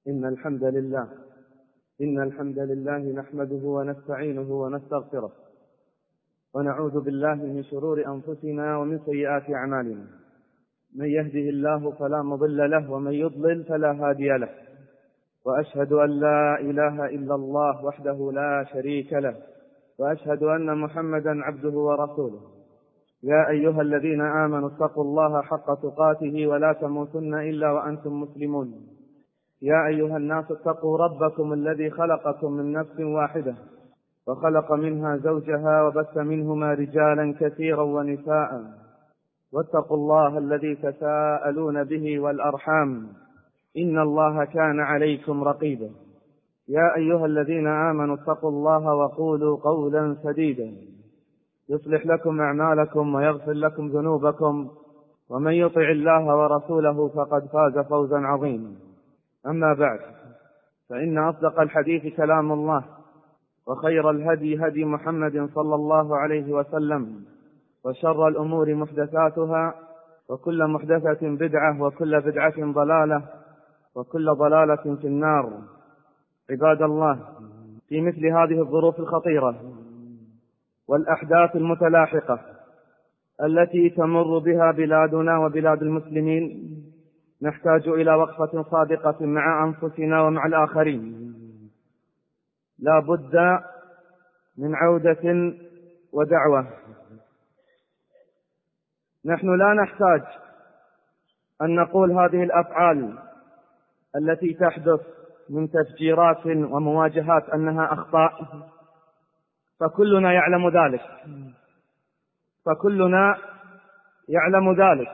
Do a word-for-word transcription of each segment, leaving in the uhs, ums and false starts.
إن الحمد لله إن الحمد لله نحمده ونستعينه ونستغفره ونعوذ بالله من شرور أنفسنا ومن سيئات أعمالنا. من يهده الله فلا مضل له ومن يضلل فلا هادي له، وأشهد أن لا إله إلا الله وحده لا شريك له، وأشهد أن محمدا عبده ورسوله. يا أيها الذين آمنوا اتقوا الله حق تقاته ولا تموتن إلا وأنتم مسلمون. يا أيها الناس اتقوا ربكم الذي خلقكم من نفس واحدة وخلق منها زوجها وبث منهما رجالا كثيرا ونساء، واتقوا الله الذي تساءلون به والأرحام إن الله كان عليكم رقيبا. يا أيها الذين آمنوا اتقوا الله وقولوا قولا سديدا يصلح لكم أعمالكم ويغفر لكم ذنوبكم، ومن يطع الله ورسوله فقد فاز فوزا عظيما. أما بعد، فإن أصدق الحديث كلام الله، وخير الهدي هدي محمد صلى الله عليه وسلم، وشر الأمور محدثاتها، وكل محدثة بدعة، وكل بدعة ضلالة، وكل ضلالة في النار. عباد الله، في مثل هذه الظروف الخطيرة والأحداث المتلاحقة التي تمر بها بلادنا وبلاد المسلمين، نحتاج إلى وقفة صادقة مع أنفسنا ومع الآخرين. لا بد من عودة ودعوة. نحن لا نحتاج أن نقول هذه الأفعال التي تحدث من تفجيرات ومواجهات أنها أخطاء، فكلنا يعلم ذلك فكلنا يعلم ذلك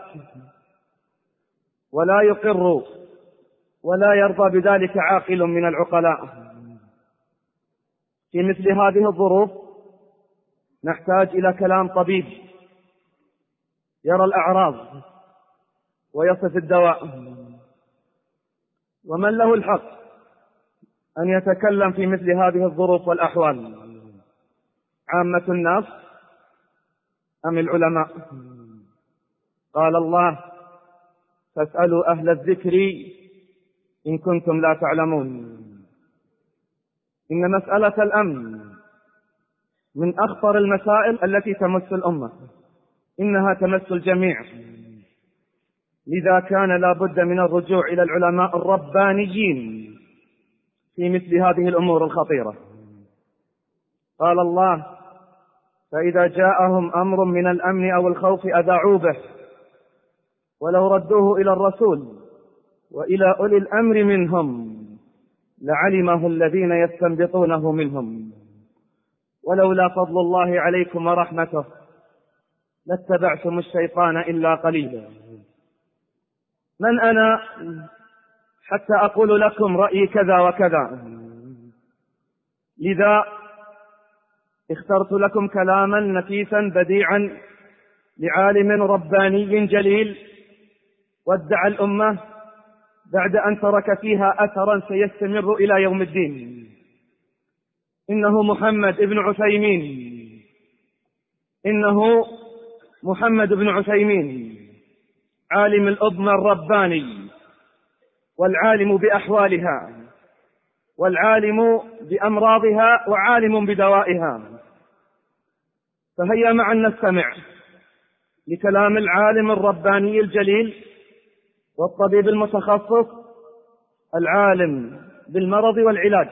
ولا يقر ولا يرضى بذلك عاقل من العقلاء. في مثل هذه الظروف نحتاج إلى كلام طبيب يرى الأعراض ويصف الدواء. ومن له الحق أن يتكلم في مثل هذه الظروف والأحوال؟ عامة الناس أم العلماء؟ قال الله: فاسألوا أهل الذكر إن كنتم لا تعلمون. إن مسألة الأمن من أخطر المسائل التي تمس الأمة، إنها تمس الجميع، لذا كان لا بد من الرجوع إلى العلماء الربانيين في مثل هذه الأمور الخطيرة. قال الله: فإذا جاءهم أمر من الأمن أو الخوف أذاعوا به ولو ردوه إلى الرسول وإلى أولي الأمر منهم لعلمه الذين يستنبطونه منهم ولولا فضل الله عليكم ورحمته لاتبعتم الشيطان إلا قليلا. من أنا حتى أقول لكم رأيي كذا وكذا؟ لذا اخترت لكم كلاما نفيسا بديعا لعالم رباني جليل ودع الأمة بعد أن ترك فيها أثرا سيستمر إلى يوم الدين. إنه محمد بن عثيمين إنه محمد بن عثيمين عالم الأمة الرباني، والعالم بأحوالها، والعالم بأمراضها، وعالم بدوائها. فهيا معا نستمع لكلام العالم الرباني الجليل والطبيب المتخصص العالم بالمرض والعلاج.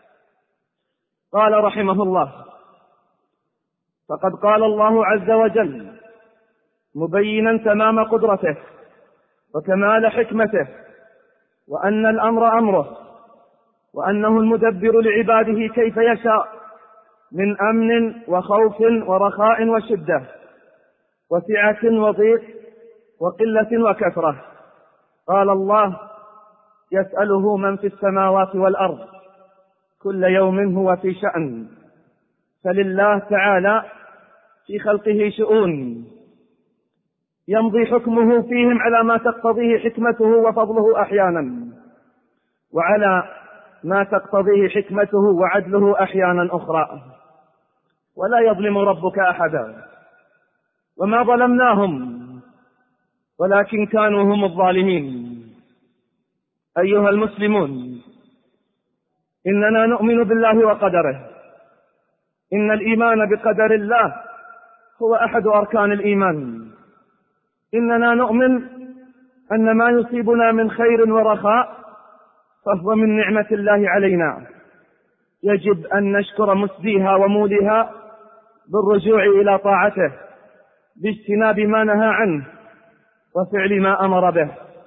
قال رحمه الله: فقد قال الله عز وجل مبينا تمام قدرته وكمال حكمته، وأن الأمر أمره، وأنه المدبر لعباده كيف يشاء من أمن وخوف ورخاء وشدة وسعة وضيق وقلة وكثرة. قال الله: يسأله من في السماوات والأرض كل يوم هو في شأن. فلله تعالى في خلقه شؤون يمضي حكمه فيهم على ما تقتضيه حكمته وفضله أحيانا، وعلى ما تقتضيه حكمته وعدله أحيانا أخرى. ولا يظلم ربك أحدا، وما ظلمناهم ولكن كانوا هم الظالمين. أيها المسلمون، إننا نؤمن بالله وقدره. إن الإيمان بقدر الله هو أحد أركان الإيمان. إننا نؤمن أن ما يصيبنا من خير ورخاء فهو من نعمة الله علينا، يجب أن نشكر مسديها وموليها بالرجوع إلى طاعته، باجتناب ما نهى عنه وفعل ما أمر به.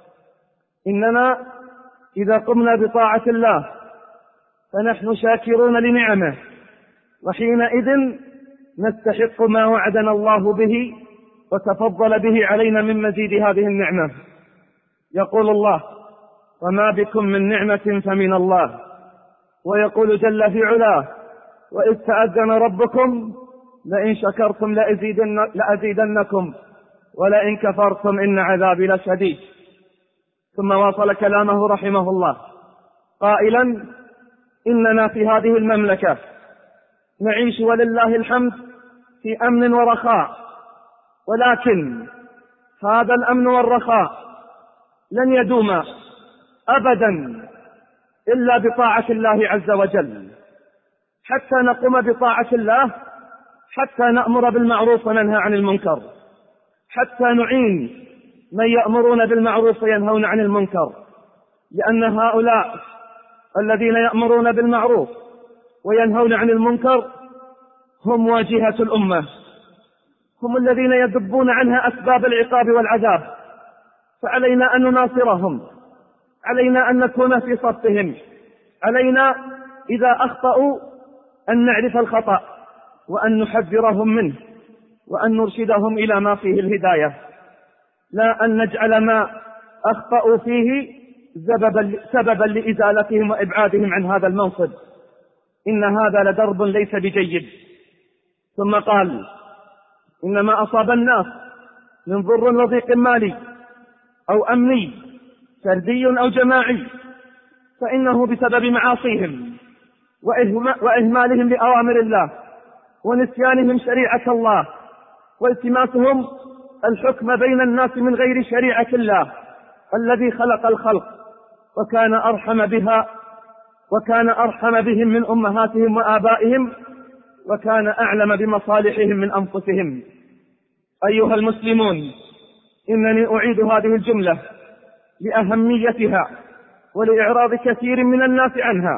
إننا إذا قمنا بطاعة الله فنحن شاكرون لنعمه، وحينئذ نستحق ما وعدنا الله به وتفضل به علينا من مزيد هذه النعمة. يقول الله: وما بكم من نعمة فمن الله. ويقول جل في علاه: وإذ تأذن ربكم لئن شكرتم لأزيدن لأزيدنكم ولئن كفرتم إن عذابي لشديد. ثم واصل كلامه رحمه الله قائلا: إننا في هذه المملكة نعيش ولله الحمد في أمن ورخاء، ولكن هذا الأمن والرخاء لن يدوم أبدا إلا بطاعة الله عز وجل، حتى نقوم بطاعة الله، حتى نأمر بالمعروف وننهى عن المنكر، حتى نعين من يأمرون بالمعروف وينهون عن المنكر، لأن هؤلاء الذين يأمرون بالمعروف وينهون عن المنكر هم واجهة الأمة، هم الذين يذبون عنها أسباب العقاب والعذاب، فعلينا أن نناصرهم، علينا أن نكون في صفهم، علينا إذا أخطأوا أن نعرف الخطأ وأن نحذرهم منه وأن نرشدهم إلى ما فيه الهداية، لا أن نجعل ما أخطأوا فيه سببا لإزالتهم وإبعادهم عن هذا المنصب. إن هذا لدرب ليس بجيد. ثم قال: إنما أصاب الناس من ضر وضيق مالي أو أمني فردي أو جماعي فإنه بسبب معاصيهم وإهمالهم لأوامر الله ونسيانهم شريعة الله والتماسهم الحكم بين الناس من غير شريعة الله الذي خلق الخلق وكان أرحم بها وكان أرحم بهم من أمهاتهم وآبائهم وكان أعلم بمصالحهم من أنفسهم. أيها المسلمون، إنني أعيد هذه الجملة لأهميتها ولإعراض كثير من الناس عنها.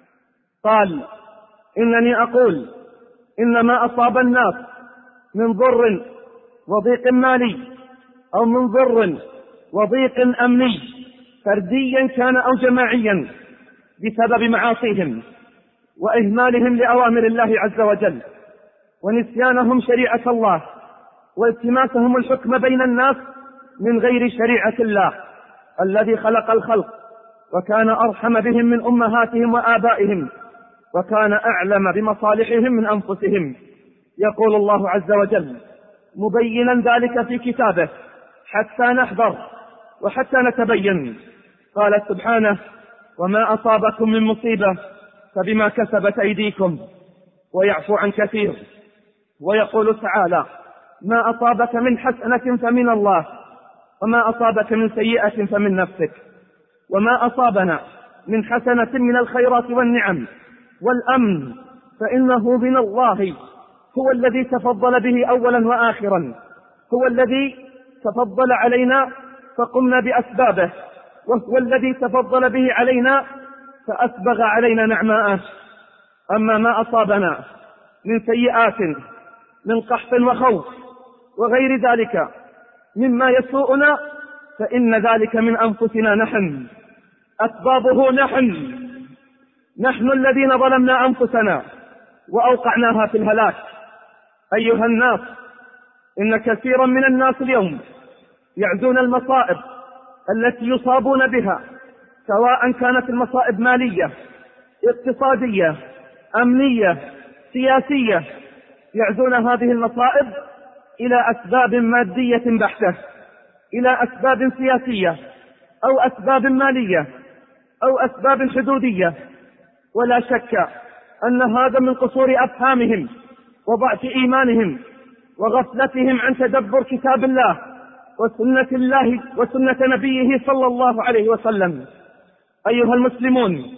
قال: إنني أقول إنما أصاب الناس من ضر وضيق مالي أو من ضر وضيق أمني فرديا كان أو جماعيا بسبب معاصيهم وإهمالهم لأوامر الله عز وجل ونسيانهم شريعة الله والتماسهم الحكم بين الناس من غير شريعة الله الذي خلق الخلق وكان أرحم بهم من أمهاتهم وآبائهم وكان أعلم بمصالحهم من أنفسهم. يقول الله عز وجل مبينا ذلك في كتابه حتى نحذر وحتى نتبين. قال سبحانه: وما أصابكم من مصيبة فبما كسبت أيديكم ويعفو عن كثير. ويقول تعالى: ما أصابك من حسنة فمن الله وما أصابك من سيئة فمن نفسك. وما أصابنا من حسنة من الخيرات والنعم والأمن فإنه من الله، هو الذي تفضل به أولا وآخرا، هو الذي تفضل علينا فقمنا بأسبابه، وهو الذي تفضل به علينا فأسبغ علينا نعماءه. أما ما أصابنا من سيئات من قحط وخوف وغير ذلك مما يسوءنا فإن ذلك من أنفسنا نحن، أسبابه نحن نحن الذين ظلمنا أنفسنا وأوقعناها في الهلاك. أيها الناس، إن كثيرا من الناس اليوم يعزون المصائب التي يصابون بها، سواء كانت المصائب مالية، اقتصادية، أمنية، سياسية، يعزون هذه المصائب إلى أسباب مادية بحتة، إلى أسباب سياسية أو أسباب مالية أو أسباب حدودية. ولا شك أن هذا من قصور أفهامهم وضعف إيمانهم وغفلتهم عن تدبر كتاب الله وسنة الله وسنة نبيه صلى الله عليه وسلم. أيها المسلمون،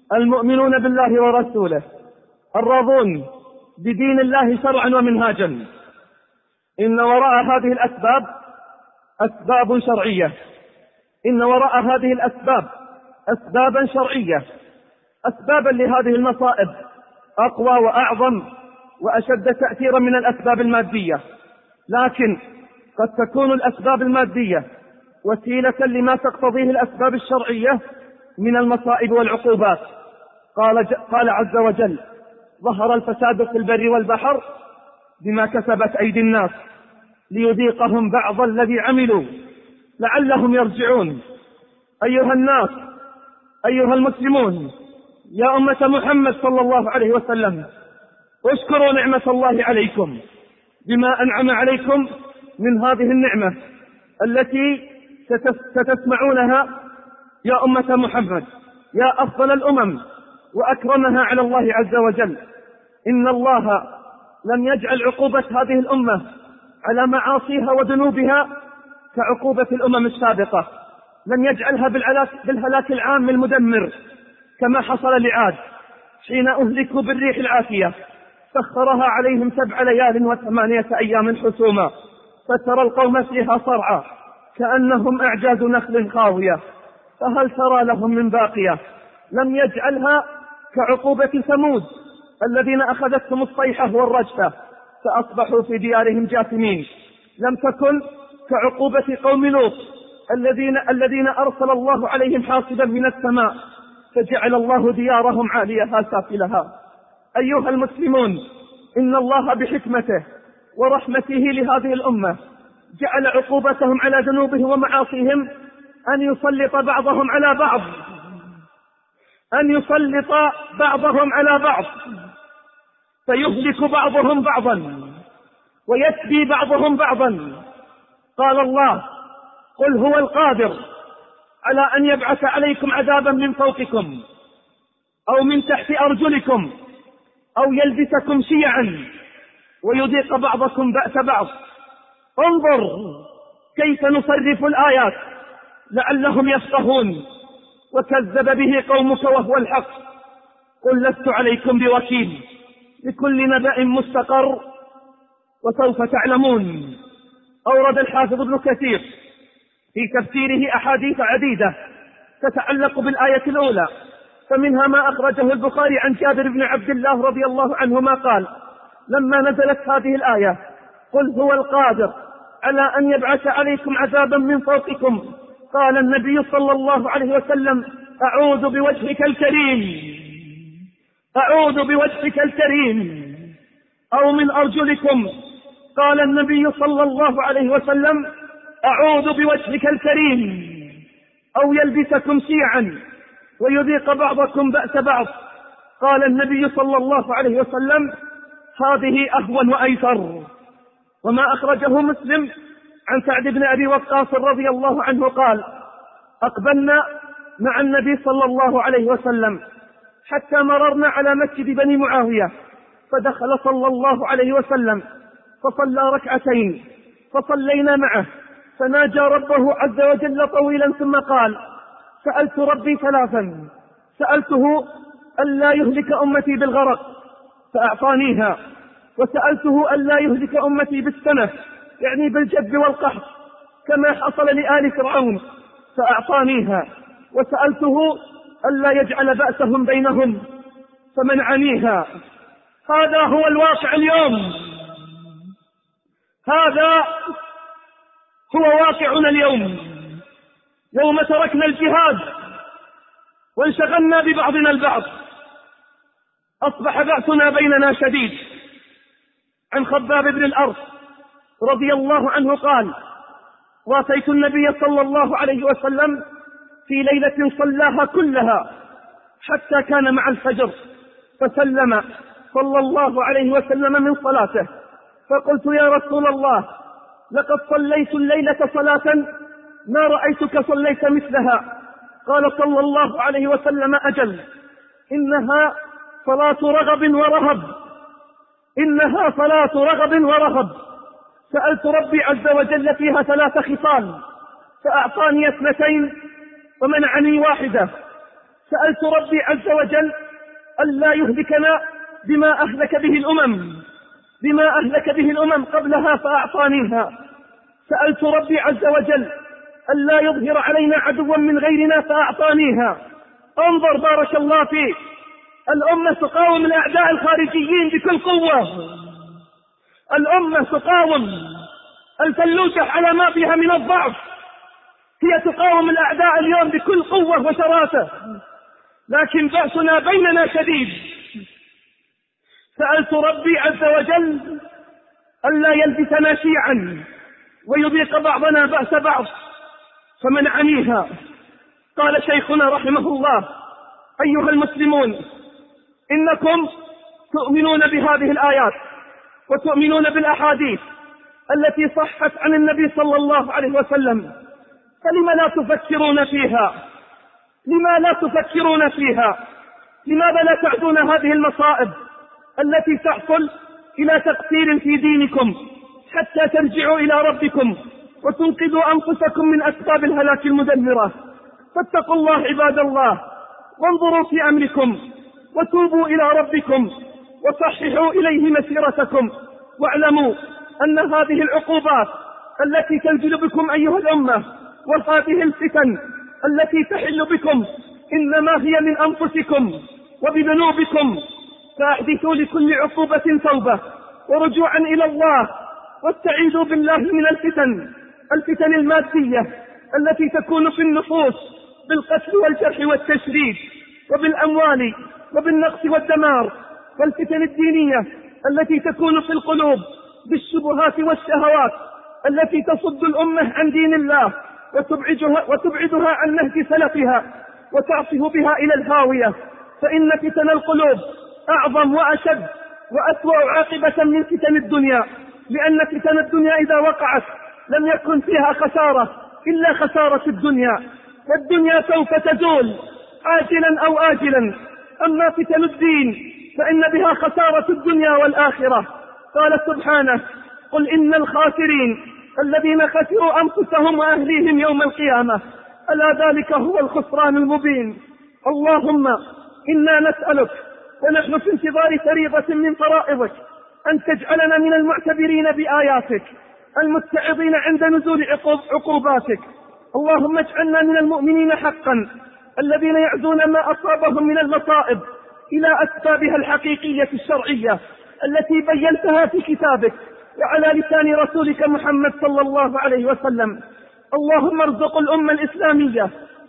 المؤمنون بالله ورسوله الراضون بدين الله شرعا ومنهاجا. إن وراء هذه الأسباب أسباب شرعية، إن وراء هذه الأسباب أسبابا شرعية، أسبابا لهذه المصائب أقوى وأعظم وأشد تأثيرا من الأسباب المادية، لكن قد تكون الأسباب المادية وسيلة لما تقتضيه الأسباب الشرعية من المصائب والعقوبات. قال, قال عز وجل: ظهر الفساد في البر والبحر بما كسبت أيدي الناس ليذيقهم بعض الذي عملوا لعلهم يرجعون. أيها الناس، أيها المسلمون، يا أمة محمد صلى الله عليه وسلم، اشكروا نعمة الله عليكم بما أنعم عليكم من هذه النعمة التي ستسمعونها يا أمة محمد، يا أفضل الأمم وأكرمها على الله عز وجل. إن الله لم يجعل عقوبة هذه الأمة على معاصيها وذنوبها كعقوبة الأمم السابقة، لم يجعلها بالهلاك العام المدمر كما حصل لعاد حين أهلكوا بالريح العاتية، سخرها عليهم سبع ليال وثمانية أيام حسوما، فترى القوم فيها صرعى كأنهم أعجاز نخل خاوية، فهل ترى لهم من باقية. لم يجعلها كعقوبة ثمود الذين أخذتهم الصيحة والرجفة فأصبحوا في ديارهم جاثمين، لم تكن كعقوبة قوم لوط الذين, الذين أرسل الله عليهم حاصبا من السماء فجعل الله ديارهم عاليها سافلها. أيها المسلمون، إن الله بحكمته ورحمته لهذه الأمة جعل عقوبتهم على ذنوبهم ومعاصيهم أن يسلط بعضهم على بعض، أن يسلط بعضهم على بعض فيهلك بعضهم بعضا ويسبي بعضهم بعضا. قال الله: قل هو القادر على أن يبعث عليكم عذابا من فوقكم أو من تحت أرجلكم أو يلبسكم شيعا ويذيق بعضكم بأس بعض. انظر كيف نصرف الآيات لعلهم يفقهون. وكذب به قومك وهو الحق. قل لست عليكم بوكيل، لكل نبأ مستقر وسوف تعلمون. أورد الحافظ ابن كثير في تفسيره أحاديث عديدة تتعلق بالآية الأولى، فمنها ما أخرجه البخاري عن جابر بن عبد الله رضي الله عنهما قال: لما نزلت هذه الآية: قل هو القادر على أن يبعث عليكم عذابا من فوقكم، قال النبي صلى الله عليه وسلم: أعوذ بوجهك الكريم، أعوذ بوجهك الكريم، أو من أرجلكم، قال النبي صلى الله عليه وسلم: أعوذ بوجهك الكريم، أو يلبسكم شيعا ويذيق بعضكم بأس بعض، قال النبي صلى الله عليه وسلم: هذه أهون وأيسر. وما أخرجه مسلم عن سعد بن أبي وقاص رضي الله عنه قال: أقبلنا مع النبي صلى الله عليه وسلم حتى مررنا على مسجد بني معاوية، فدخل صلى الله عليه وسلم فصلى ركعتين فصلينا معه، فناجى ربه عز وجل طويلا ثم قال: سألت ربي ثلاثا، سألته ألا يهلك أمتي بالغرق فأعطانيها، وسألته ألا يهلك أمتي بالسنة يعني بالجد والقحط كما حصل لآل فرعون فأعطانيها، وسألته ألا يجعل بأسهم بينهم فمنعنيها. هذا هو الواقع اليوم، هذا هو واقعنا اليوم. يوم تركنا الجهاد وانشغلنا ببعضنا البعض أصبح بأسنا بيننا شديد. عن خباب بن الأرض رضي الله عنه قال: واتيت النبي صلى الله عليه وسلم في ليلة صلاها كلها حتى كان مع الفجر، فسلم صلى الله عليه وسلم من صلاته، فقلت: يا رسول الله، لقد صليت الليلة صلاة ما رأيتك صليت مثلها. قال صلى الله عليه وسلم: أجل، إنها صلاة رغب ورهب، إنها صلاة رغب ورهب. سألت ربي عز وجل فيها ثلاث خصال فأعطاني اثنتين ومنعني واحدة. سألت ربي عز وجل ألا يهلكنا بما أهلك به الأمم بما أهلك به الأمم قبلها فأعطانيها. سألت ربي عز وجل ألا يظهر علينا عدوا من غيرنا فأعطانيها. انظر بارك الله فيك، الأمة تقاوم الأعداء الخارجيين بكل قوة، الأمة تقاوم الفلوسة على ما فيها من الضعف، هي تقاوم الأعداء اليوم بكل قوة وشراسة، لكن بأسنا بيننا شديد. سألت ربي عز وجل ألا يلبسنا شيعا ويذيق بعضنا بأس بعض فمنعنيها. قال شيخنا رحمه الله: أيها المسلمون، إنكم تؤمنون بهذه الآيات وتؤمنون بالأحاديث التي صحت عن النبي صلى الله عليه وسلم، فلما لا تفكرون فيها؟ لما لا تفكرون فيها؟ لماذا لا تعدون هذه المصائب التي تحصل إلى تقصير في دينكم حتى ترجعوا إلى ربكم وتنقذوا أنفسكم من أسباب الهلاك المدمرة؟ فاتقوا الله عباد الله، وانظروا في أمركم وتوبوا إلى ربكم وصححوا إليه مسيرتكم، واعلموا أن هذه العقوبات التي تنزل بكم أيها الأمة وهذه الفتن التي تحل بكم إنما هي من أنفسكم وبذنوبكم، فاحدثوا لكل عقوبة توبة ورجوعا إلى الله، واستعيذوا بالله من الفتن الفتن المادية التي تكون في النفوس بالقتل والجرح والتشريد وبالأموال وبالنقص والدمار، والفتن الدينية التي تكون في القلوب بالشبهات والشهوات التي تصد الأمة عن دين الله وتبعدها, وتبعدها عن نهج سلفها وتعصف بها إلى الهاوية. فإن فتن القلوب أعظم وأشد وأسوأ عاقبة من فتن الدنيا، لأن فتن الدنيا إذا وقعت لم يكن فيها خسارة إلا خسارة الدنيا، والدنيا سوف تزول عاجلا أو آجلا. أما فتن الدين فإن بها خسارة الدنيا والآخرة. قال سبحانه: قل إن الخاسرين الذين خسروا أنفسهم وأهليهم يوم القيامة، ألا ذلك هو الخسران المبين. اللهم إنا نسألك ونحن في انتظار فريضة من فرائضك أن تجعلنا من المعتبرين بآياتك المتعظين عند نزول عقوباتك. اللهم اجعلنا من المؤمنين حقا الذين يعزون ما أصابهم من المصائب إلى أسبابها الحقيقية الشرعية التي بينتها في كتابك وعلى لسان رسولك محمد صلى الله عليه وسلم. اللهم ارزق الأمة الإسلامية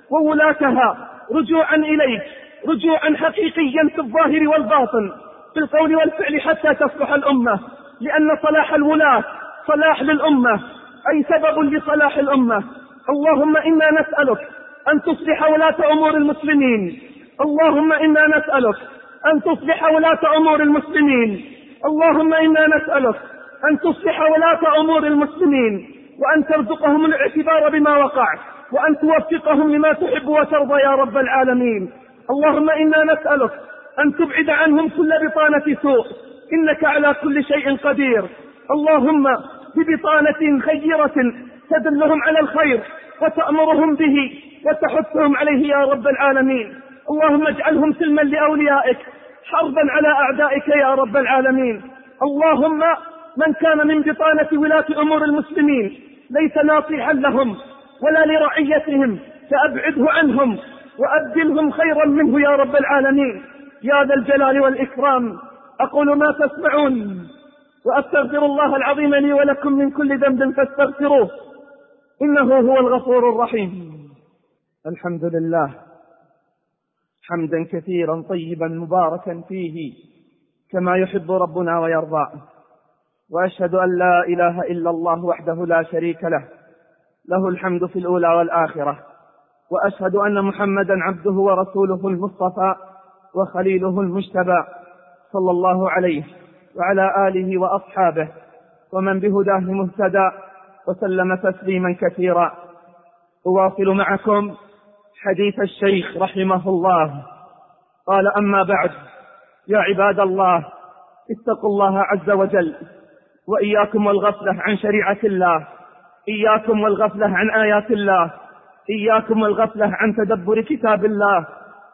وولاتها رجوعا إليك، رجوعا حقيقيا في الظاهر والباطن، في القول والفعل، حتى تصلح الأمة، لأن صلاح الولاة صلاح للأمة، أي سبب لصلاح الأمة. اللهم إنا نسألك أن تصلح ولاة أمور المسلمين، اللهم إنا نسألك أن تصلح ولاة أمور المسلمين، اللهم إنا نسألك أن تصلح ولاة أمور المسلمين، وأن ترزقهم الاعتبار بما وقع، وأن توفقهم لما تحب وترضى يا رب العالمين. اللهم إنا نسألك أن تبعد عنهم كل بطانة سوء، إنك على كل شيء قدير. اللهم ببطانة خيرة تدلهم على الخير وتأمرهم به وتحثهم عليه يا رب العالمين. اللهم اجعلهم سلما لأوليائك، حربا على أعدائك يا رب العالمين. اللهم من كان من بطانة ولاة أمور المسلمين ليس ناصحا لهم ولا لرعيتهم فأبعده عنهم وأبدلهم خيرا منه يا رب العالمين يا ذا الجلال والإكرام. أقول ما تسمعون وأستغفر الله العظيم لي ولكم من كل ذنب فاستغفروه إنه هو الغفور الرحيم. الحمد لله حمدا كثيرا طيبا مباركا فيه كما يحب ربنا ويرضى، وأشهد أن لا إله إلا الله وحده لا شريك له، له الحمد في الأولى والآخرة، وأشهد أن محمدا عبده ورسوله المصطفى وخليله المجتبى، صلى الله عليه وعلى آله وأصحابه ومن بهداه مهتدى، وسلم تسليما كثيرا. أواصل معكم حديث الشيخ رحمه الله. قال: أما بعد، يا عباد الله، اتقوا الله عز وجل، وإياكم والغفلة عن شريعة الله، إياكم والغفلة عن آيات الله، إياكم والغفلة عن تدبر كتاب الله،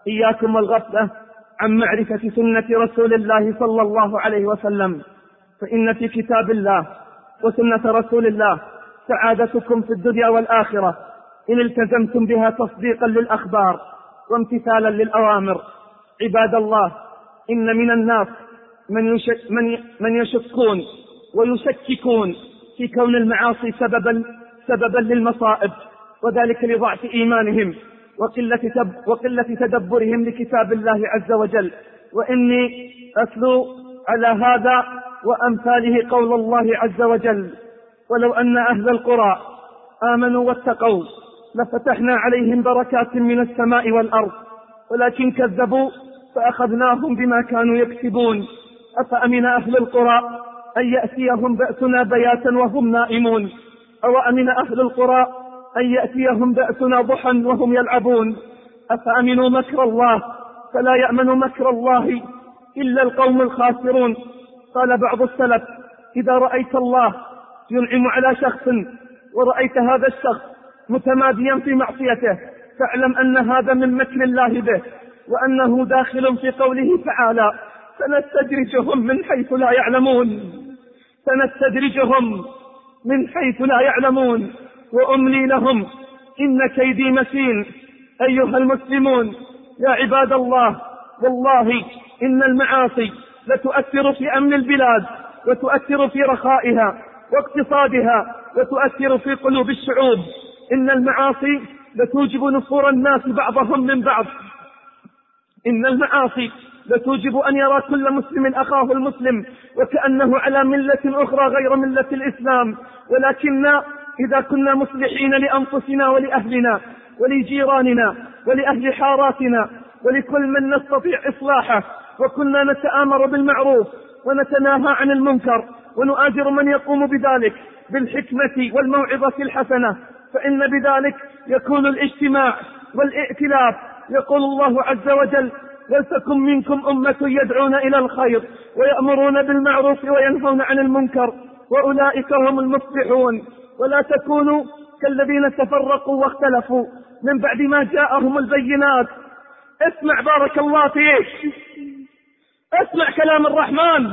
إياكم والغفلة عن معرفة سنة رسول الله صلى الله عليه وسلم، فإن في كتاب الله وسنة رسول الله سعادتكم في الدنيا والآخرة إن التزمتم بها تصديقا للأخبار وامتثالا للأوامر. عباد الله، إن من الناس من, يشك من, من يشكون ويشككون في كون المعاصي سببا, سببا للمصائب، وذلك لضعف إيمانهم وقلة, تب وقلة تدبرهم لكتاب الله عز وجل. وإني أتلو على هذا وأمثاله قول الله عز وجل: ولو أن أهل القرى آمنوا واتقوا لفتحنا عليهم بركات من السماء والأرض ولكن كذبوا فأخذناهم بما كانوا يكسبون. أفأمن أهل القرى أن يأتيهم بأسنا بياتا وهم نائمون، أو أمن أهل القرى أن يأتيهم بأسنا ضحى وهم يلعبون. أفأمنوا مكر الله فلا يأمن مكر الله إلا القوم الخاسرون. قال بعض السلف: إذا رأيت الله ينعم على شخص ورأيت هذا الشخص متماديا في معصيته فاعلم أن هذا من مكر الله به، وأنه داخل في قوله تعالى: سنستدرجهم من حيث لا يعلمون سنستدرجهم من حيث لا يعلمون وأملي لهم إن كيدي متين. أيها المسلمون، يا عباد الله، والله إن المعاصي لتؤثر في أمن البلاد وتؤثر في رخائها واقتصادها وتؤثر في قلوب الشعوب. إن المعاصي لتوجب نفور الناس بعضهم من بعض. إن المعاصي لتوجب أن يرى كل مسلم أخاه المسلم وكأنه على ملة أخرى غير ملة الإسلام. ولكن إذا كنا مصلحين لأنفسنا ولأهلنا ولجيراننا ولأهل حاراتنا ولكل من نستطيع إصلاحه، وكنا نتآمر بالمعروف ونتناهى عن المنكر ونؤاجر من يقوم بذلك بالحكمة والموعظة الحسنة، فإن بذلك يكون الاجتماع والائتلاف. يقول الله عز وجل: ولتكن منكم أمة يدعون إلى الخير ويأمرون بالمعروف وينهون عن المنكر وأولئك هم المفلحون. ولا تكونوا كالذين تفرقوا واختلفوا من بعد ما جاءهم البينات. اسمع بارك الله فيك، اسمع كلام الرحمن: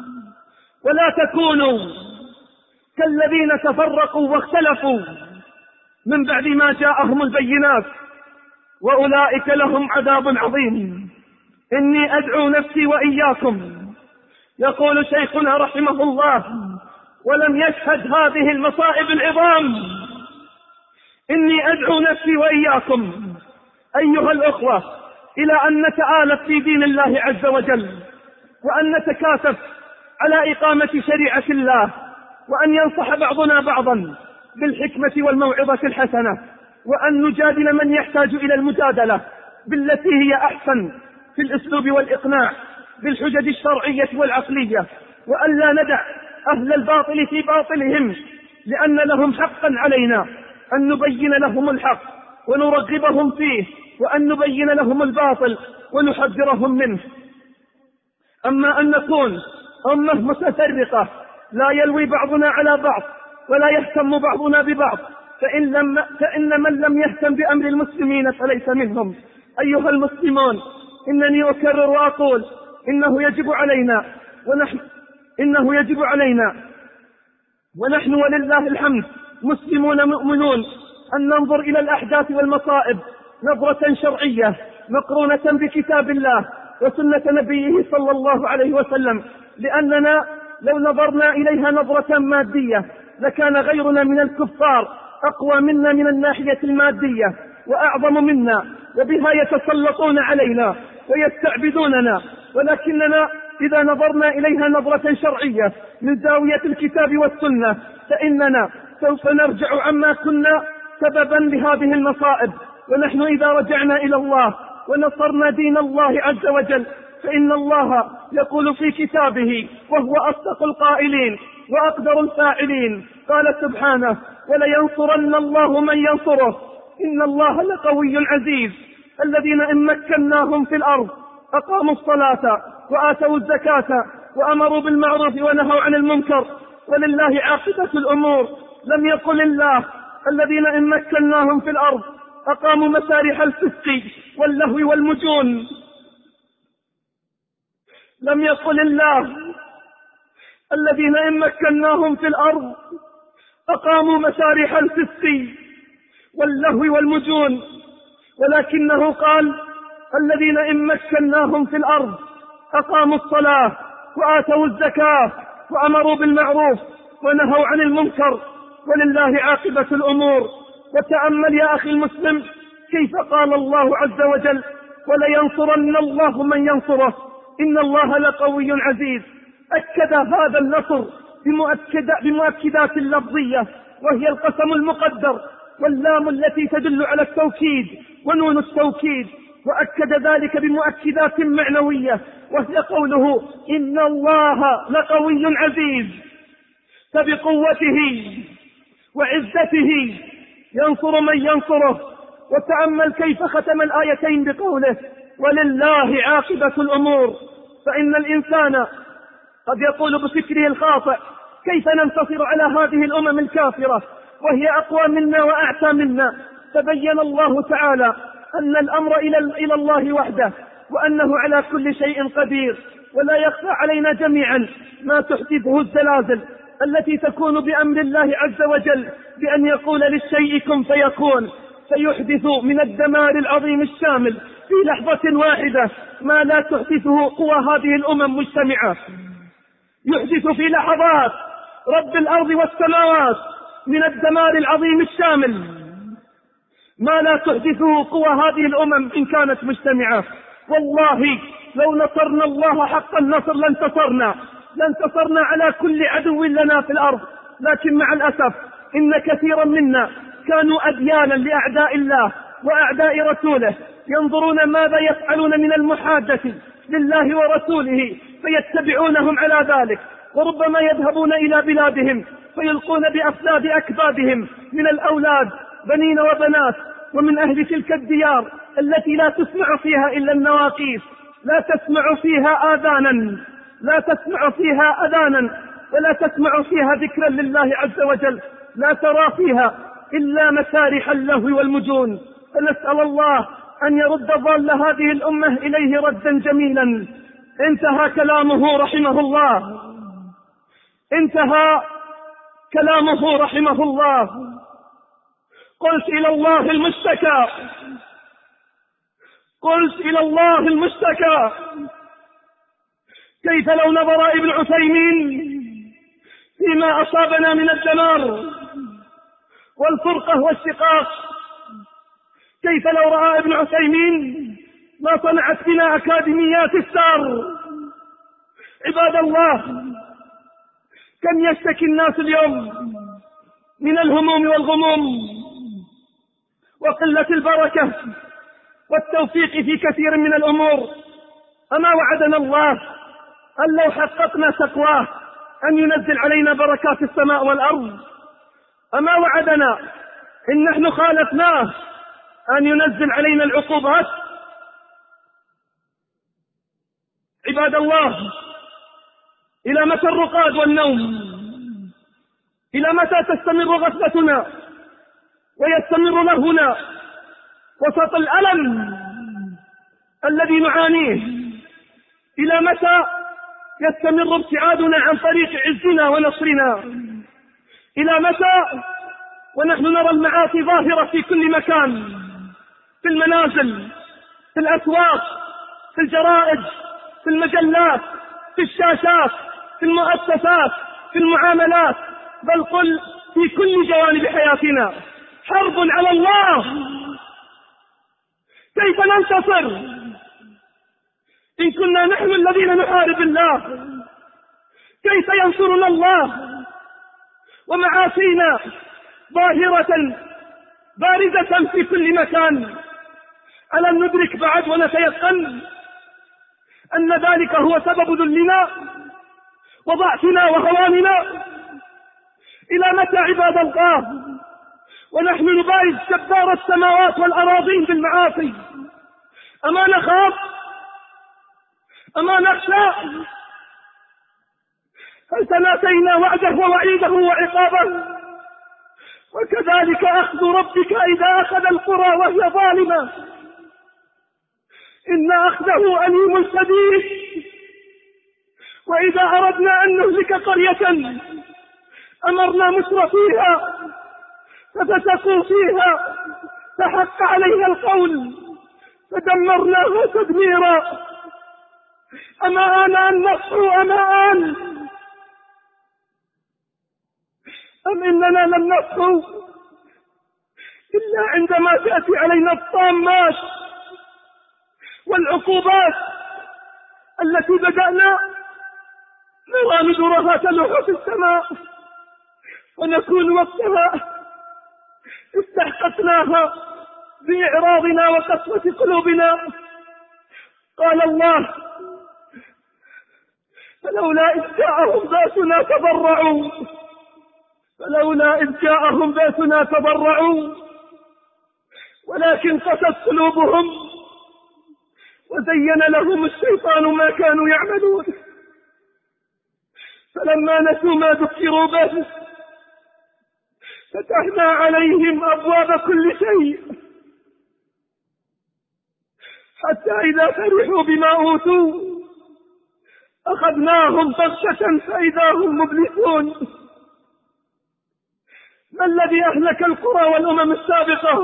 ولا تكونوا كالذين تفرقوا واختلفوا من بعد ما جاءهم البينات وأولئك لهم عذاب عظيم. إني أدعو نفسي وإياكم، يقول شيخنا رحمه الله، ولم يشهد هذه المصائب العظام. إني أدعو نفسي وإياكم أيها الأخوة إلى أن نتآلف في دين الله عز وجل، وأن نتكاتف على إقامة شريعة الله، وأن ينصح بعضنا بعضا بالحكمة والموعظة الحسنة، وأن نجادل من يحتاج إلى المجادلة بالتي هي أحسن في الأسلوب والإقناع بالحجج الشرعية والعقلية، وأن لا ندع أهل الباطل في باطلهم، لأن لهم حقا علينا أن نبين لهم الحق ونرغبهم فيه، وأن نبين لهم الباطل ونحذرهم منه. أما أن نكون أمة متفرقة لا يلوي بعضنا على بعض ولا يهتم بعضنا ببعض، فإن, لم فإن من لم يهتم بأمر المسلمين فليس منهم. أيها المسلمون، إنني أكرر وأقول: إنه يجب علينا ونحن إنه يجب علينا ونحن ولله الحمد مسلمون مؤمنون أن ننظر إلى الأحداث والمصائب نظرة شرعية مقرونة بكتاب الله وسنة نبيه صلى الله عليه وسلم، لأننا لو نظرنا إليها نظرة مادية لكان غيرنا من الكفار أقوى منا من الناحية المادية وأعظم منا، وبها يتسلطون علينا ويستعبدوننا. ولكننا إذا نظرنا إليها نظرة شرعية من زاوية الكتاب والسنة فإننا سوف نرجع عما كنا سببا لهذه المصائب. ونحن إذا رجعنا إلى الله ونصرنا دين الله عز وجل فإن الله يقول في كتابه وهو أصدق القائلين وأقدر الفاعلين، قال سبحانه: ولينصرن الله من ينصره إن الله لقوي عزيز. الذين إن مكناهم في الأرض أقاموا الصلاة وآتوا الزكاة وأمروا بالمعروف ونهوا عن المنكر ولله عاقبة الأمور. لم يقل الله الذين إن مكناهم في الأرض أقاموا مسارح الفسق واللهو والمجون. لم يقل الله الذين إن مكناهم في الأرض أقاموا مسارح الفسق واللهو والمجون، ولكنه قال الذين إن مكناهم في الأرض أقاموا الصلاة وآتوا الزكاة وأمروا بالمعروف ونهوا عن المنكر، ولله عاقبة الأمور. وتأمل يا أخي المسلم كيف قال الله عز وجل ولينصرن الله من ينصره إن الله لقوي عزيز. أكد هذا النصر بمؤكد بمؤكدات لفظية، وهي القسم المقدر واللام التي تدل على التوكيد ونون التوكيد، وأكد ذلك بمؤكدات معنوية، وهي قوله إن الله لقوي عزيز، فبقوته وعزته ينصر من ينصره. وتأمل كيف ختم الآيتين بقوله ولله عاقبة الأمور. فإن الإنسان قد يقول بفكره الخاطئ كيف ننتصر على هذه الأمم الكافرة وهي أقوى منا وأعتى منا؟ فبين الله تعالى أن الأمر إلى الله وحده، وأنه على كل شيء قدير. ولا يخفى علينا جميعا ما تحدثه الزلازل التي تكون بأمر الله عز وجل، بأن يقول للشيء كن فيكون، فيحدث من الدمار العظيم الشامل في لحظة واحدة ما لا تحدثه قوى هذه الأمم مجتمعة. يحدث في لحظات رب الأرض والسماوات من الدمار العظيم الشامل ما لا تحدثه قوى هذه الأمم إن كانت مجتمعة. والله لو نصرنا الله حق النصر لانتصرنا لانتصرنا على كل عدو لنا في الأرض. لكن مع الأسف إن كثيرا منا كانوا أديانا لأعداء الله وأعداء رسوله، ينظرون ماذا يفعلون من المحادة لله ورسوله فيتبعونهم على ذلك، وربما يذهبون إلى بلادهم فيلقون بأفلاد أكبادهم من الأولاد بنين وبنات، ومن أهل تلك الديار التي لا تسمع فيها إلا النواقيس، لا تسمع فيها آذانا لا تسمع فيها أذانا ولا تسمع فيها ذكرا لله عز وجل، لا ترى فيها إلا مسارح اللهو والمجون. فنسأل الله أن يرد ضال هذه الأمة إليه ردا جميلا. انتهى كلامه رحمه الله انتهى كلامه رحمه الله قلت إلى الله المشتكى قلت إلى الله المشتكى كيف لو نظر ابن عثيمين فيما أصابنا من الدمار والفرقة والشقاق، كيف لو رأى ابن عثيمين ما صنعت بنا أكاديميات السار. عباد الله، كم يشتكي الناس اليوم من الهموم والغموم وقلة البركة والتوفيق في كثير من الأمور. أما وعدنا الله أن لو حققنا تقواه أن ينزل علينا بركات السماء والأرض؟ أما وعدنا إن نحن خالفناه أن ينزل علينا العقوبات؟ عباد الله، إلى متى الرقاد والنوم؟ إلى متى تستمر غفلتنا ويستمر لهنا وسط الألم الذي نعانيه؟ إلى متى يستمر ابتعادنا عن طريق عزنا ونصرنا؟ إلى متى ونحن نرى المعاصي ظاهرة في كل مكان، في المنازل، في الأسواق، في الجرائد، في المجلات، في الشاشات، في المؤسسات، في المعاملات، بل قل في كل جوانب حياتنا؟ حرب على الله. كيف ننتصر إن كنا نحن الذين نحارب الله؟ كيف ينصرنا الله ومعاصينا ظاهرة بارزة في كل مكان؟ ألم ندرك بعد ونتيقن أن ذلك هو سبب ذلنا وضعفنا وهواننا؟ إلى متى عباد الله ونحن نبارز جبار السماوات والأراضين بالمعاصي؟ أما نخاف؟ أما نخشى؟ هل تناسينا وعده ووعيده وعقابه؟ وكذلك أخذ ربك إذا أخذ القرى وهي ظالمة إن أخذه أليم شديد. وإذا أردنا أن نهلك قرية أمرنا مترفيها ففسقوا فيها فحق عليها القول فدمرناها تدميرا. أما آن أن نصحو أما آن أم إننا لم نصحو إلا عندما تأتي علينا الطامات والعقوبات التي بدأنا نرى ندرها تلوح في السماء ونكون وقتها استحققناها بإعراضنا وقسوة قلوبنا. قال الله فلولا إذ جاءهم بأسنا تضرعوا فلولا إذ جاءهم بأسنا تضرعوا ولكن قست قلوبهم وزين لهم الشيطان ما كانوا يعملون فلما نسوا ما ذكروا به فتحنا عليهم أبواب كل شيء حتى إذا فرحوا بما أوتوا أخذناهم بغتة فإذا هم مبلسون. ما الذي أهلك القرى والأمم السابقة؟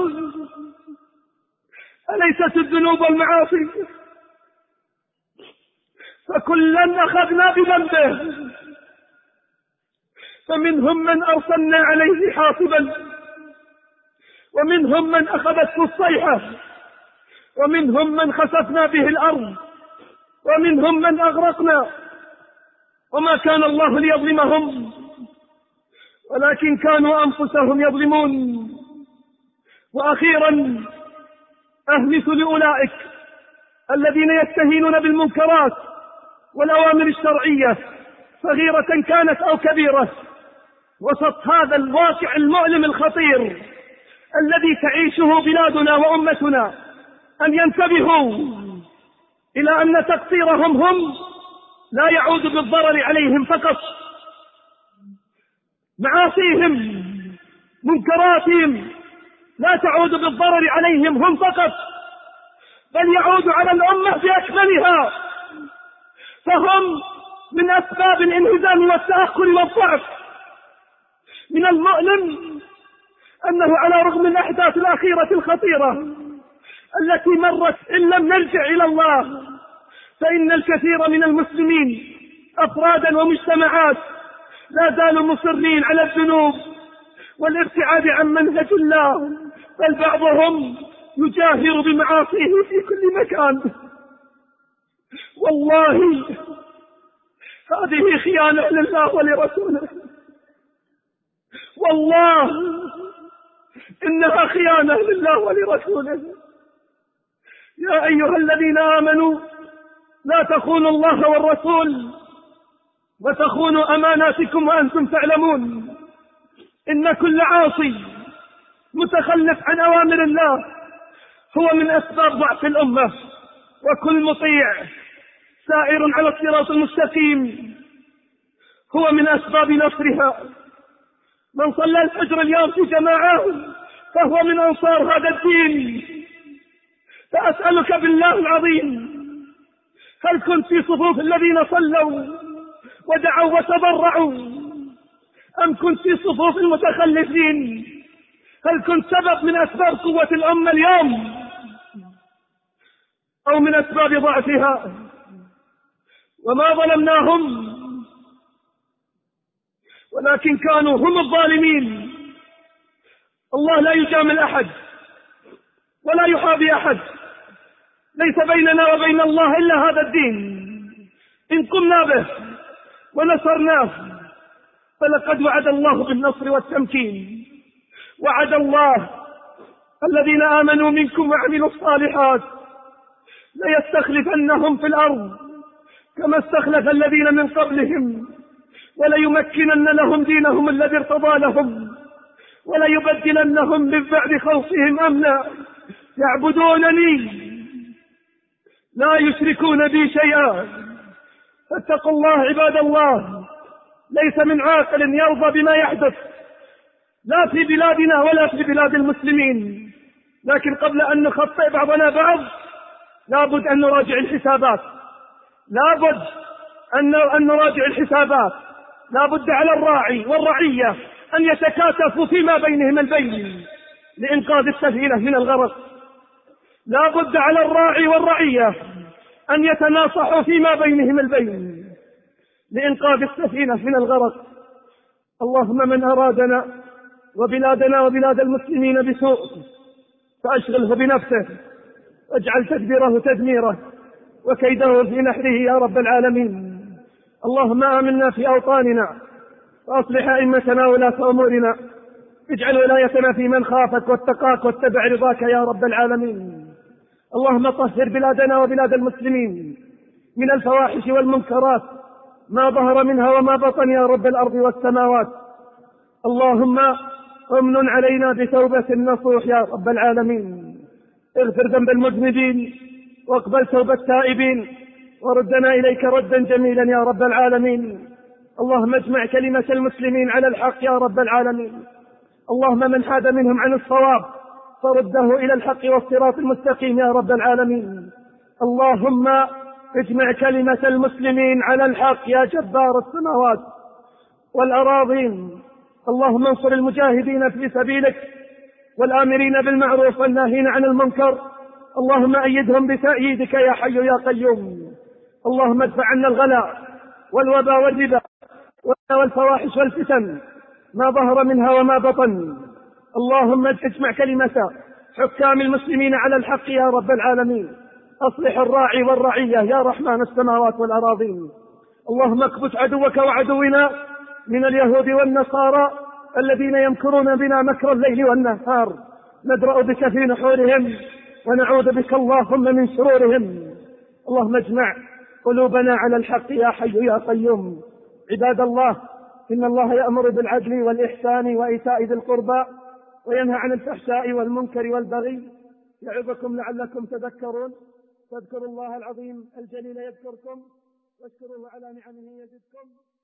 أليست الذنوب والمعاصي؟ فكلا أخذنا بذنبه فمنهم من أرسلنا عليه حاصبا ومنهم من أخذته الصيحة ومنهم من خسفنا به الأرض ومنهم من أغرقنا وما كان الله ليظلمهم ولكن كانوا أنفسهم يظلمون. وأخيرا أهمس لأولئك الذين يستهينون بالمنكرات والأوامر الشرعية صغيرة كانت أو كبيرة وسط هذا الواقع المؤلم الخطير الذي تعيشه بلادنا وأمتنا أن ينتبهوا إلى أن تقصيرهم هم لا يعود بالضرر عليهم فقط. معاصيهم منكراتهم لا تعود بالضرر عليهم هم فقط بل يعود على الأمة بأكملها. فهم من أسباب الانهزام والتأخر والضعف. من المؤلم أنه على رغم الأحداث الأخيرة الخطيرة التي مرت إن لم نرجع إلى الله فإن الكثير من المسلمين أفرادا ومجتمعات لا زالوا مصرين على الذنوب والابتعاد عن منهج الله بل بعضهم يجاهر بمعاصيه في كل مكان. والله هذه خيانة لله ولرسوله والله إنها خيانة لله ولرسوله. يا أيها الذين آمنوا لا تخونوا الله والرسول وتخونوا أماناتكم وأنتم تعلمون. إن كل عاصي متخلف عن أوامر الله هو من أسباب ضعف الأمة وكل مطيع سائر على الصراط المستقيم هو من أسباب نصرها. من صلى الفجر اليوم في جماعة فهو من أنصار هذا الدين. فأسألك بالله العظيم هل كنت في صفوف الذين صلوا ودعوا وتضرعوا أم كنت في صفوف المتخلفين؟ هل كنت سبب من أسباب قوة الأمة اليوم أو من أسباب ضعفها؟ وما ظلمناهم ولكن كانوا هم الظالمين. الله لا يجامل أحد ولا يحابي أحد. ليس بيننا وبين الله إلا هذا الدين. إن قمنا به ونصرناه فلقد وعد الله بالنصر والتمكين. وعد الله الذين آمنوا منكم وعملوا الصالحات ليستخلفنهم في الأرض كما استخلف الذين من قبلهم وليمكنن لهم دينهم الذي ارتضى لهم وليبدلنهم من بعد خوفهم أمنا يعبدونني لا يشركون بي شيئا. فاتقوا الله عباد الله. ليس من عاقل يرضى بما يحدث لا في بلادنا ولا في بلاد المسلمين. لكن قبل أن نخطئ بعضنا بعض لابد أن نراجع الحسابات، لابد أن نراجع الحسابات. لابد على الراعي والرعية أن يتكاتفوا فيما بينهم البين لإنقاذ السفينة من الغرق. لابد على الراعي والرعية أن يتناصحوا فيما بينهم البين لإنقاذ السفينة من الغرق. اللهم من أرادنا وبلادنا وبلاد المسلمين بسوء فأشغله بنفسه واجعل تدبيره تدميره وكيده في نحره يا رب العالمين. اللهم آمنا في أوطاننا وأصلح أئمتنا ولاة أمورنا، اجعل ولايتنا في من خافك واتقاك واتبع رضاك يا رب العالمين. اللهم طهر بلادنا وبلاد المسلمين من الفواحش والمنكرات ما ظهر منها وما بطن يا رب الأرض والسماوات. اللهم امن علينا بتوبة نصوح يا رب العالمين، اغفر ذنب المذنبين واقبل توبة التائبين وردنا إليك ردا جميلا يا رب العالمين. اللهم اجمع كلمة المسلمين على الحق يا رب العالمين. اللهم من حاد منهم عن الصواب فرده إلى الحق والصراط المستقيم يا رب العالمين. اللهم اجمع كلمة المسلمين على الحق يا جبار السماوات والأراضين. اللهم انصر المجاهدين في سبيلك والآمرين بالمعروف والناهين عن المنكر. اللهم أيدهم بتأييدك يا حي يا قيوم. اللهم ادفع عنا الغلاء والوباء والربا والفواحش والفتن ما ظهر منها وما بطن. اللهم اجمع كلمة حكام المسلمين على الحق يا رب العالمين. أصلح الراعي والرعية يا رحمن السماوات والأراضين. اللهم اكبت عدوك وعدونا من اليهود والنصارى الذين يمكرون بنا مكر الليل والنهار. ندرأ بك في نحورهم ونعوذ بك اللهم من شرورهم. اللهم اجمع قلوبنا على الحق يا حي يا قيوم. عباد الله، إن الله يأمر بالعدل والإحسان وإيتاء ذي القربى وينهى عن الفحشاء والمنكر والبغي يعظكم لعلكم تذكرون. فاذكروا الله العظيم الجليل يذكركم واشكروه على نعمه يزدكم.